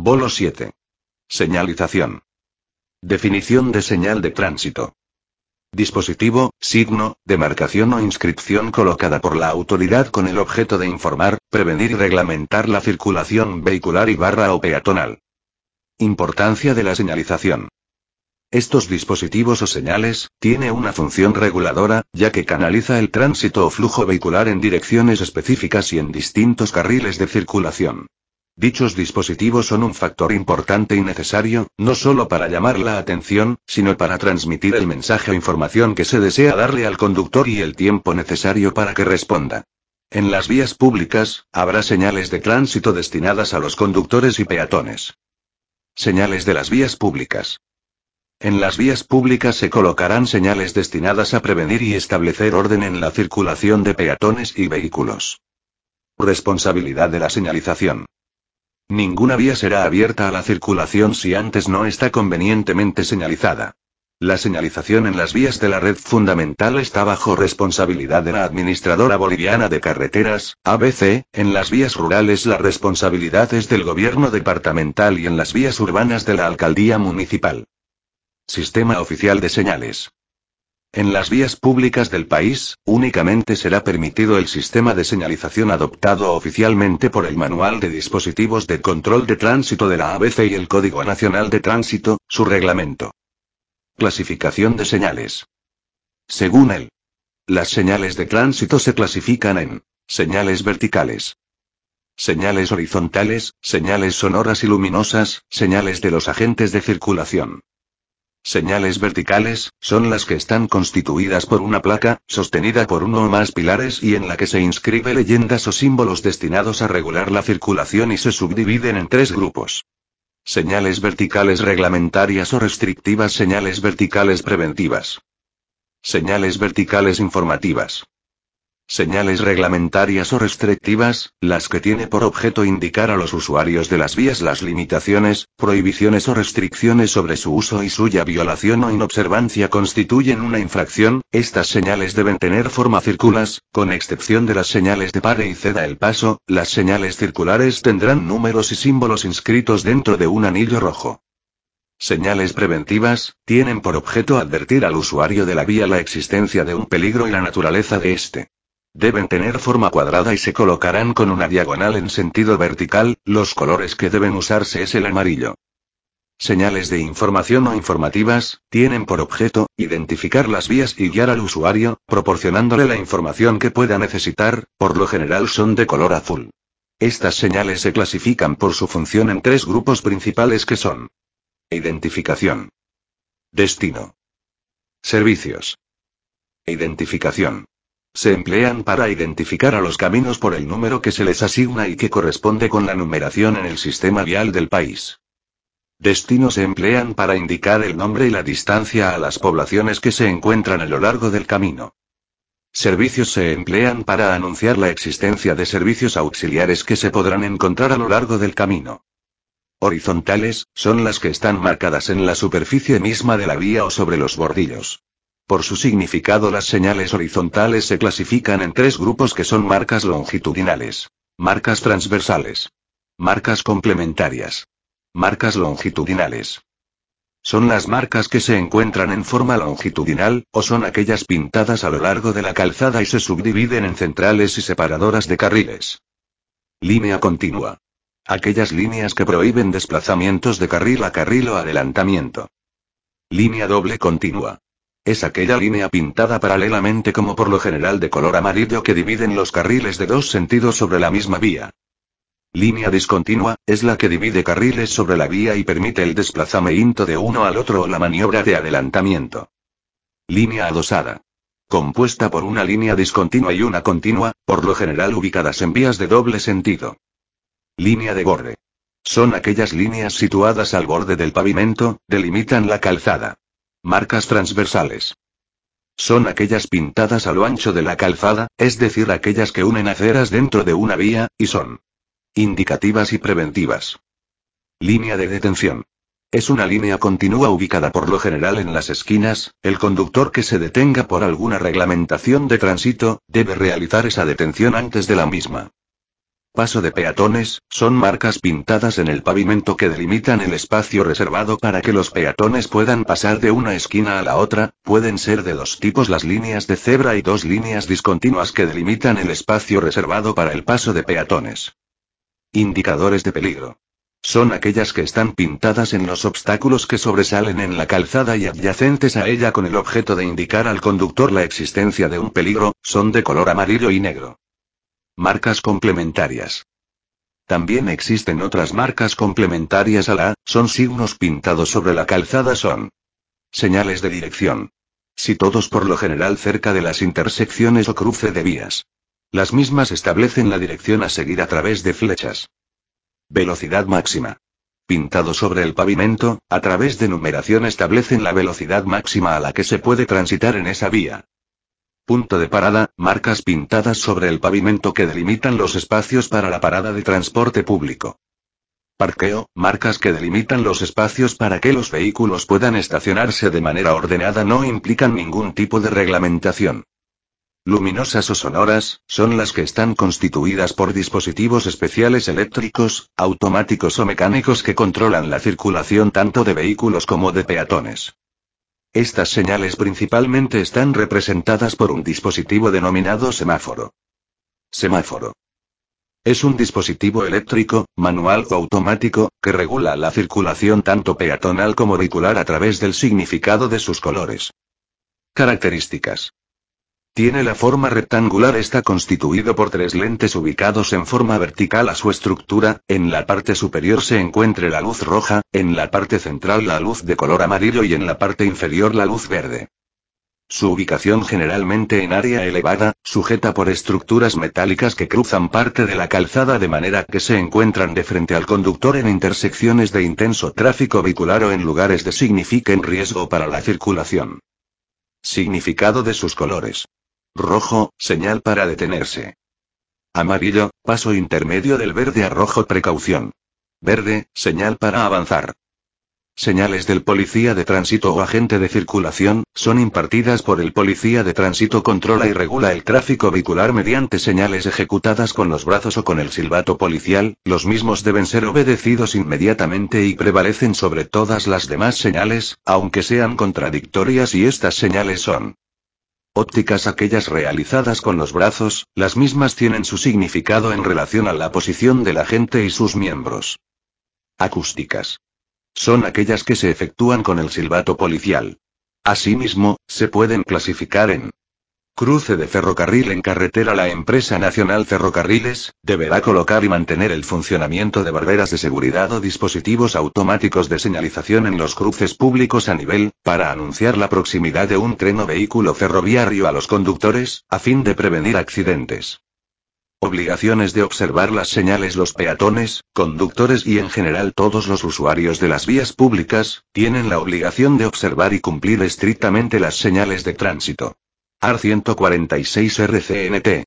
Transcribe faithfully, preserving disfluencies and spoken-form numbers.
Bolo siete. Señalización. Definición de señal de tránsito. Dispositivo, signo, demarcación o inscripción colocada por la autoridad con el objeto de informar, prevenir y reglamentar la circulación vehicular y barra o peatonal. Importancia de la señalización. Estos dispositivos o señales, tiene una función reguladora, ya que canaliza el tránsito o flujo vehicular en direcciones específicas y en distintos carriles de circulación. Dichos dispositivos son un factor importante y necesario, no solo para llamar la atención, sino para transmitir el mensaje o información que se desea darle al conductor y el tiempo necesario para que responda. En las vías públicas, habrá señales de tránsito destinadas a los conductores y peatones. Señales de las vías públicas. En las vías públicas se colocarán señales destinadas a prevenir y establecer orden en la circulación de peatones y vehículos. Responsabilidad de la señalización. Ninguna vía será abierta a la circulación si antes no está convenientemente señalizada. La señalización en las vías de la red fundamental está bajo responsabilidad de la Administradora Boliviana de Carreteras, A B C, en las vías rurales la responsabilidad es del Gobierno departamental y en las vías urbanas de la Alcaldía Municipal. Sistema oficial de señales. En las vías públicas del país, únicamente será permitido el sistema de señalización adoptado oficialmente por el Manual de Dispositivos de Control de Tránsito de la A B C y el Código Nacional de Tránsito, su reglamento. Clasificación de señales. Según él, las señales de tránsito se clasifican en señales verticales, señales horizontales, señales sonoras y luminosas, señales de los agentes de circulación. Señales verticales, son las que están constituidas por una placa, sostenida por uno o más pilares y en la que se inscribe leyendas o símbolos destinados a regular la circulación y se subdividen en tres grupos. Señales verticales reglamentarias o restrictivas, señales verticales preventivas. Señales verticales informativas. Señales reglamentarias o restrictivas, las que tiene por objeto indicar a los usuarios de las vías las limitaciones, prohibiciones o restricciones sobre su uso y suya violación o inobservancia constituyen una infracción. Estas señales deben tener forma circular, con excepción de las señales de pare y ceda el paso. Las señales circulares tendrán números y símbolos inscritos dentro de un anillo rojo. Señales preventivas, tienen por objeto advertir al usuario de la vía la existencia de un peligro y la naturaleza de este. Deben tener forma cuadrada y se colocarán con una diagonal en sentido vertical, los colores que deben usarse es el amarillo. Señales de información o informativas, tienen por objeto, identificar las vías y guiar al usuario, proporcionándole la información que pueda necesitar, por lo general son de color azul. Estas señales se clasifican por su función en tres grupos principales que son: identificación, destino, servicios. Identificación. Se emplean para identificar a los caminos por el número que se les asigna y que corresponde con la numeración en el sistema vial del país. Destino se emplean para indicar el nombre y la distancia a las poblaciones que se encuentran a lo largo del camino. Servicios se emplean para anunciar la existencia de servicios auxiliares que se podrán encontrar a lo largo del camino. Horizontales, son las que están marcadas en la superficie misma de la vía o sobre los bordillos. Por su significado, las señales horizontales se clasifican en tres grupos que son marcas longitudinales, marcas transversales, marcas complementarias, marcas longitudinales. Son las marcas que se encuentran en forma longitudinal, o son aquellas pintadas a lo largo de la calzada y se subdividen en centrales y separadoras de carriles. Línea continua. Aquellas líneas que prohíben desplazamientos de carril a carril o adelantamiento. Línea doble continua. Es aquella línea pintada paralelamente como por lo general de color amarillo que dividen los carriles de dos sentidos sobre la misma vía. Línea discontinua, es la que divide carriles sobre la vía y permite el desplazamiento de uno al otro o la maniobra de adelantamiento. Línea adosada. Compuesta por una línea discontinua y una continua, por lo general ubicadas en vías de doble sentido. Línea de borde. Son aquellas líneas situadas al borde del pavimento, delimitan la calzada. Marcas transversales. Son aquellas pintadas a lo ancho de la calzada, es decir, aquellas que unen aceras dentro de una vía, y son indicativas y preventivas. Línea de detención. Es una línea continua ubicada por lo general en las esquinas. El conductor que se detenga por alguna reglamentación de tránsito, debe realizar esa detención antes de la misma. paso de peatones, son marcas pintadas en el pavimento que delimitan el espacio reservado para que los peatones puedan pasar de una esquina a la otra. Pueden ser de dos tipos: las líneas de cebra y dos líneas discontinuas que delimitan el espacio reservado para el paso de peatones. Indicadores de peligro. Son aquellas que están pintadas en los obstáculos que sobresalen en la calzada y adyacentes a ella con el objeto de indicar al conductor la existencia de un peligro. Son de color amarillo y negro. Marcas complementarias. También existen otras marcas complementarias a la A, son signos pintados sobre la calzada. Son señales de dirección. Situados por lo general cerca de las intersecciones o cruce de vías. Las mismas establecen la dirección a seguir a través de flechas. Velocidad máxima. Pintado sobre el pavimento, a través de numeración establecen la velocidad máxima a la que se puede transitar en esa vía. Punto de parada, marcas pintadas sobre el pavimento que delimitan los espacios para la parada de transporte público. Parqueo, marcas que delimitan los espacios para que los vehículos puedan estacionarse de manera ordenada, no implican ningún tipo de reglamentación. Luminosas o sonoras, son las que están constituidas por dispositivos especiales eléctricos, automáticos o mecánicos que controlan la circulación tanto de vehículos como de peatones. Estas señales principalmente están representadas por un dispositivo denominado semáforo. Semáforo. Es un dispositivo eléctrico, manual o automático, que regula la circulación tanto peatonal como vehicular a través del significado de sus colores. Características. Tiene la forma rectangular, está constituido por tres lentes ubicados en forma vertical a su estructura. En la parte superior se encuentra la luz roja, en la parte central la luz de color amarillo y en la parte inferior la luz verde. Su ubicación generalmente en área elevada, sujeta por estructuras metálicas que cruzan parte de la calzada de manera que se encuentran de frente al conductor en intersecciones de intenso tráfico vehicular o en lugares de signifiquen riesgo para la circulación. Significado de sus colores. Rojo, señal para detenerse. Amarillo, paso intermedio del verde a rojo, precaución. Verde, señal para avanzar. Señales del policía de tránsito o agente de circulación, son impartidas por el policía de tránsito. Controla y regula el tráfico vehicular mediante señales ejecutadas con los brazos o con el silbato policial. Los mismos deben ser obedecidos inmediatamente y prevalecen sobre todas las demás señales, aunque sean contradictorias, y estas señales son ópticas, aquellas realizadas con los brazos. Las mismas tienen su significado en relación a la posición del agente y sus miembros. Acústicas. Son aquellas que se efectúan con el silbato policial. Asimismo, se pueden clasificar en cruce de ferrocarril en carretera. La empresa nacional Ferrocarriles deberá colocar y mantener el funcionamiento de barreras de seguridad o dispositivos automáticos de señalización en los cruces públicos a nivel, para anunciar la proximidad de un tren o vehículo ferroviario a los conductores, a fin de prevenir accidentes. Obligaciones de observar las señales. Los peatones, conductores y en general todos los usuarios de las vías públicas, tienen la obligación de observar y cumplir estrictamente las señales de tránsito. A R ciento cuarenta y seis R C N T.